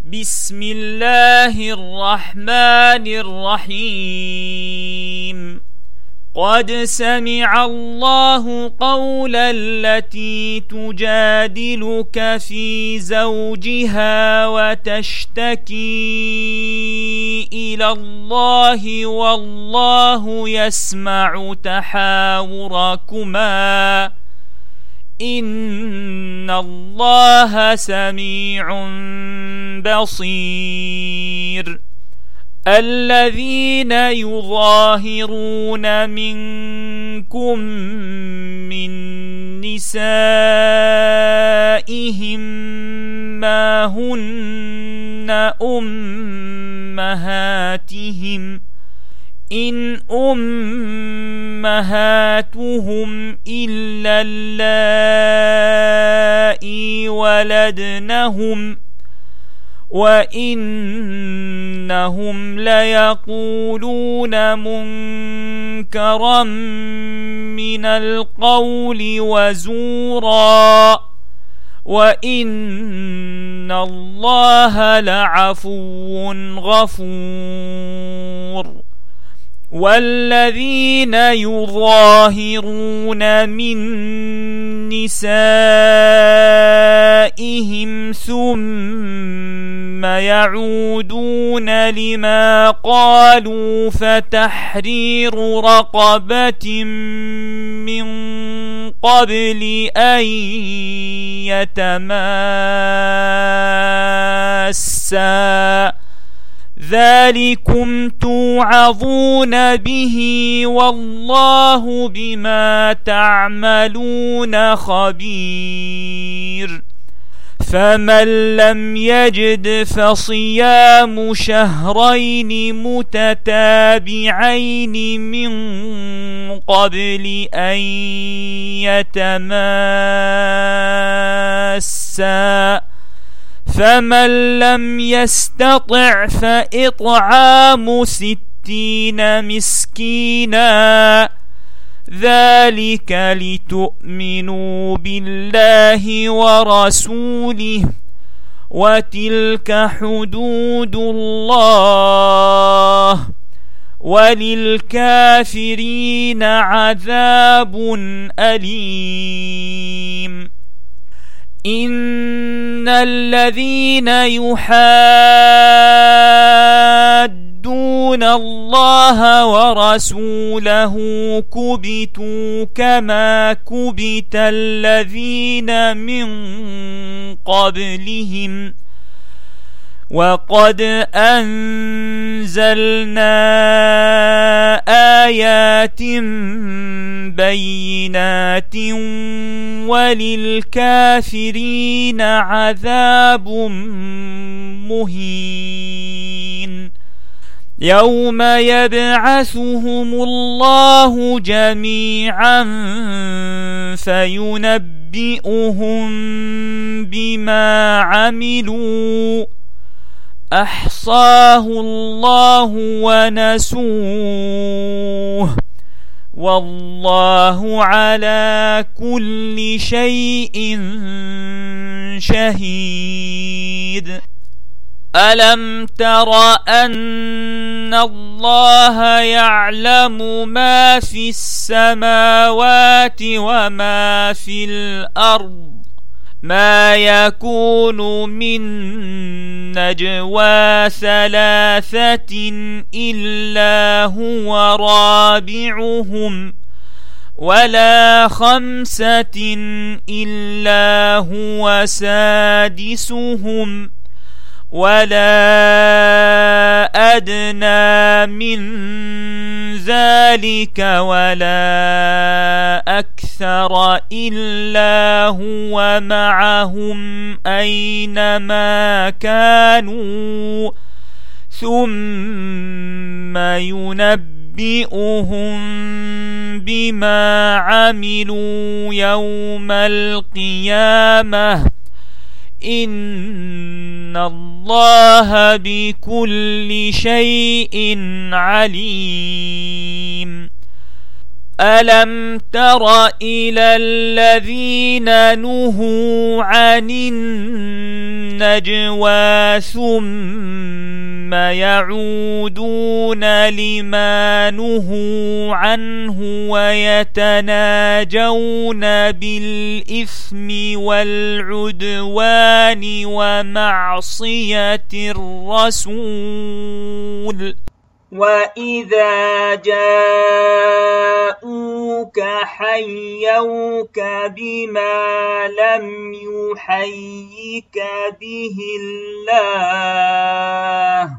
بسم الله الرحمن الرحيم. قد سمع الله قول التي تجادلك في زوجها وتشتكي إلى الله والله يسمع تحاوركما إن الله سميع بصير. الذين يظاهرون منكم من نسائهم ما هن أمهاتهم إن أمهاتهم إلا اللائي ولدنهم وإنهم ليقولون منكرا من القول وزورا وإن الله لعفو غفور. والذين يظاهرون من نسائهم ثم يعودون لما قالوا فتحرير رقبة من قبل أن يتماسا ذلكم توعظون به والله بما تعملون خبير. فمن لم يجد فصيام شهرين متتابعين من قبل أن يتماسا فمن لم يستطع فإطعام 60 مسكينا ذلك لتؤمنوا بالله ورسوله وتلك حدود الله وللكافرين عذاب أليم. إن الذين يحادون الله ورسوله كبتوا كما كبت الذين من قبلهم وقد أنزلنا آيات بينات وللكافرين عذاب مهين. يوم يبعثهم الله جميعا فينبئهم بما عملوا أحصاه الله ونسوه والله على كل شيء شهيد. ألم تر أن الله يعلم ما في السماوات وما في الأرض ما يكون من نجوى 3 إلا هو رابعهم ولا 5 إلا هو سادسهم ولا أدنى من ذلك ولا أكثر إلا هو معهم أينما كانوا ثم ينبئهم بما عملوا يوم القيامة إن الله بكل شيء عليم. ألم تر إلى الذين نهوا عن النجوى ثم يعودون لما نهوا عنه ويتناجون بالإثم والعدوان ومعصية الرسول وإذا جاءوك حيوك بما لم يحيك به الله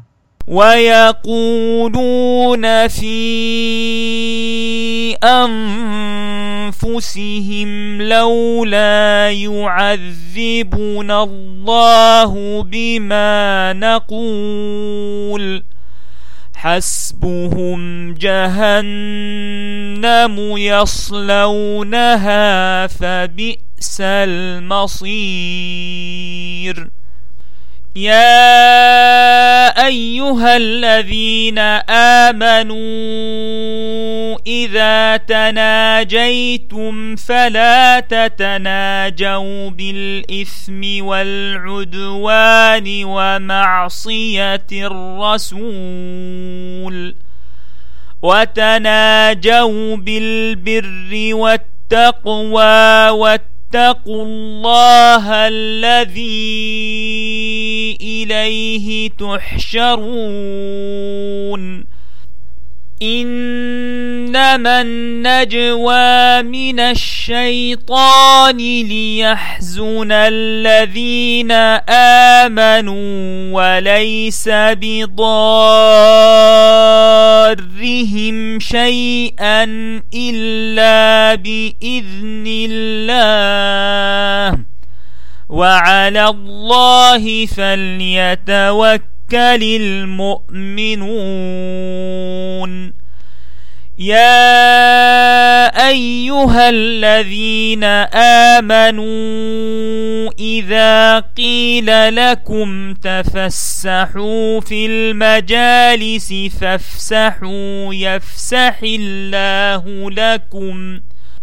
ويقولون في أنفسهم لولا يعذبنا الله بما نقول حسبهم جهنم يصلونها فبئس المصير يا أيها الذين آمنوا إذا تناجيتم فلا تتناجوا بالإثم والعدوان ومعصية الرسول وتناجوا بالبر والتقوى واتقوا الله الذي إليه تحشرون إنما النجوى من الشيطان ليحزن الذين آمنوا وليس بضارهم شيئا إلا بإذن الله وعلى الله فليتوكل المؤمنون يا أيها الذين آمنوا إذا قيل لكم تفسحوا في المجالس فافسحوا يفسح الله لكم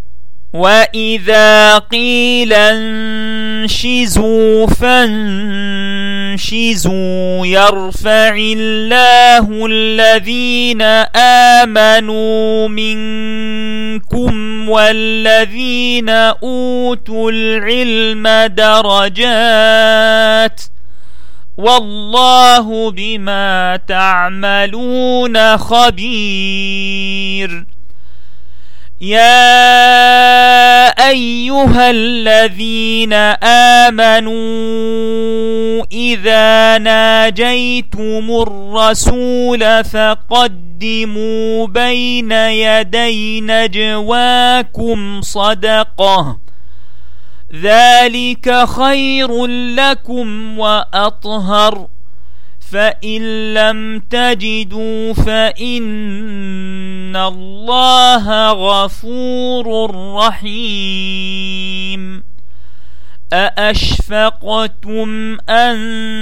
وإذا قيل انشزوا فانشزوا يرفع الله الذين آمنوا منكم والذين أوتوا العلم درجات والله بما تعملون خبير يا أيها الذين آمنوا إذا ناجيتم الرسول فقدموا بين يدي نجواكم صدقة ذلك خير لكم وأطهر فإن لم تجدوا فإن الله غفور رحيم أأشفقتم أن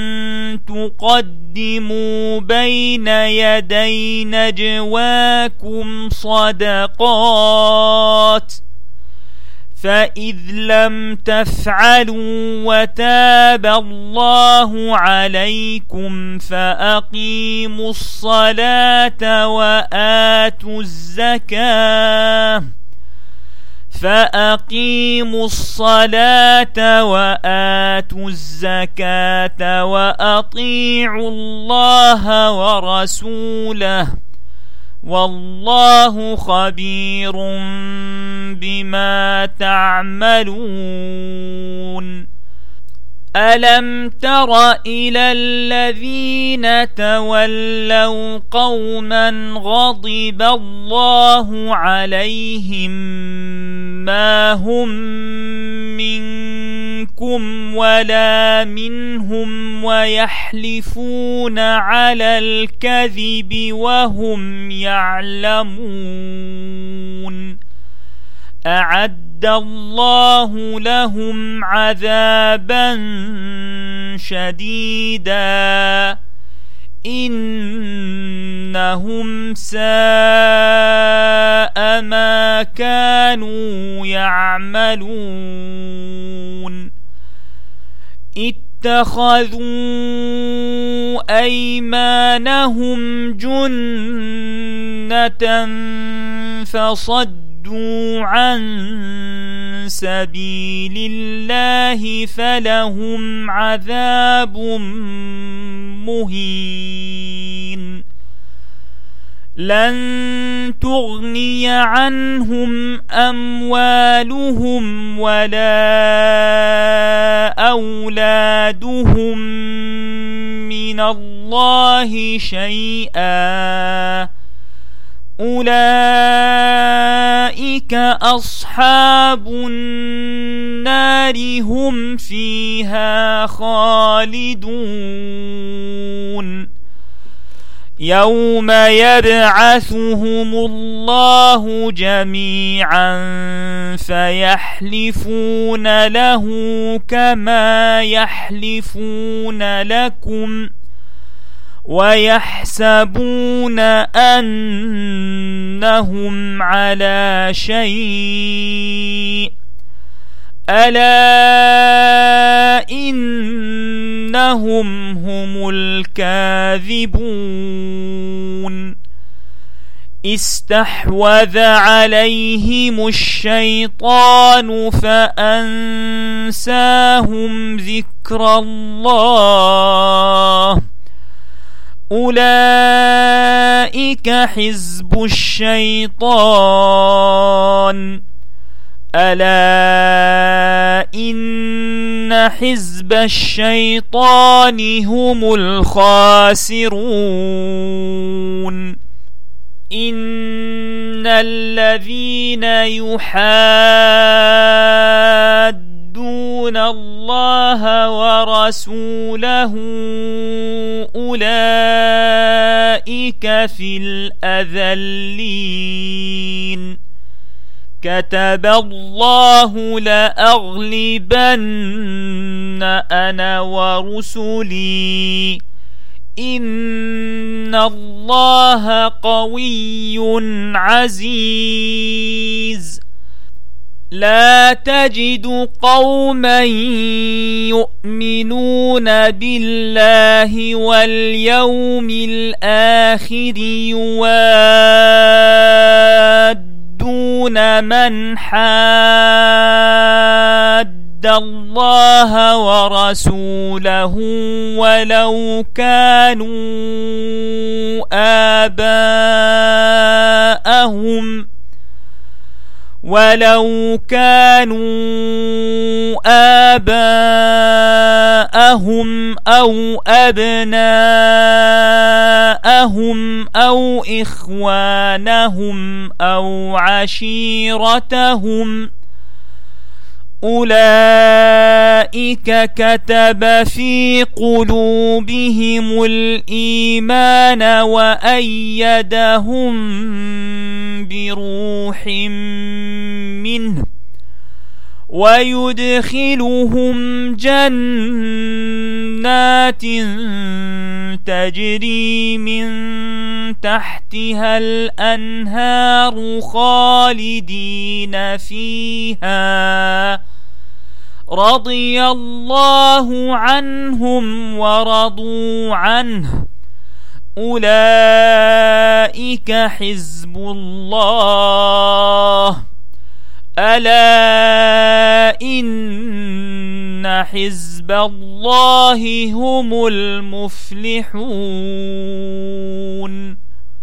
تقدموا بين يدي نجواكم صدقات فإذ لم تفعلوا وتاب الله عليكم فأقيموا الصلاة وآتوا الزكاة وأطيعوا الله ورسوله والله خبير بما تعملون ألم تر إلى الذين تولوا قوما غضب الله عليهم ما هم منكم ولا منهم ويحلفون على الكذب وهم يعلمون أعد الله لهم عذابا شديدا إن إنهم ساء ما كانوا يعملون اتخذوا أيمانهم جنة فصدوا عن سبيل الله فلهم عذاب مهين لن تغني عنهم أموالهم ولا أولادهم من الله شيئا أولئك أصحاب النار هم فيها خالدون يوم يبعثهم الله جميعا فيحلفون له كما يحلفون لكم ويحسبون أنهم على شيء ألا إنهم هم الكاذبون استحوذ عليهم الشيطان فأنساهم ذكر الله أولئك حزب الشيطان ألا إن حزب الشيطان هم الخاسرون إن الذين يحادون الله ورسوله أولئك في الأذلين كتب الله لأغلبن أنا ورسلي إن الله قوي عزيز لا تجد قوما يؤمنون بالله واليوم الآخر يوادون من حاد الله ورسوله ولو كانوا آباءهم أو أبناءهم أو إخوانهم أو عشيرتهم أولئك كتب في قلوبهم الإيمان وأيدهم بروح منه ويدخلهم جنات تجري من تحتها الأنهار خالدين فيها رضي الله عنهم ورضوا عنه أولئك حزب الله ألا إن حزب الله هم المفلحون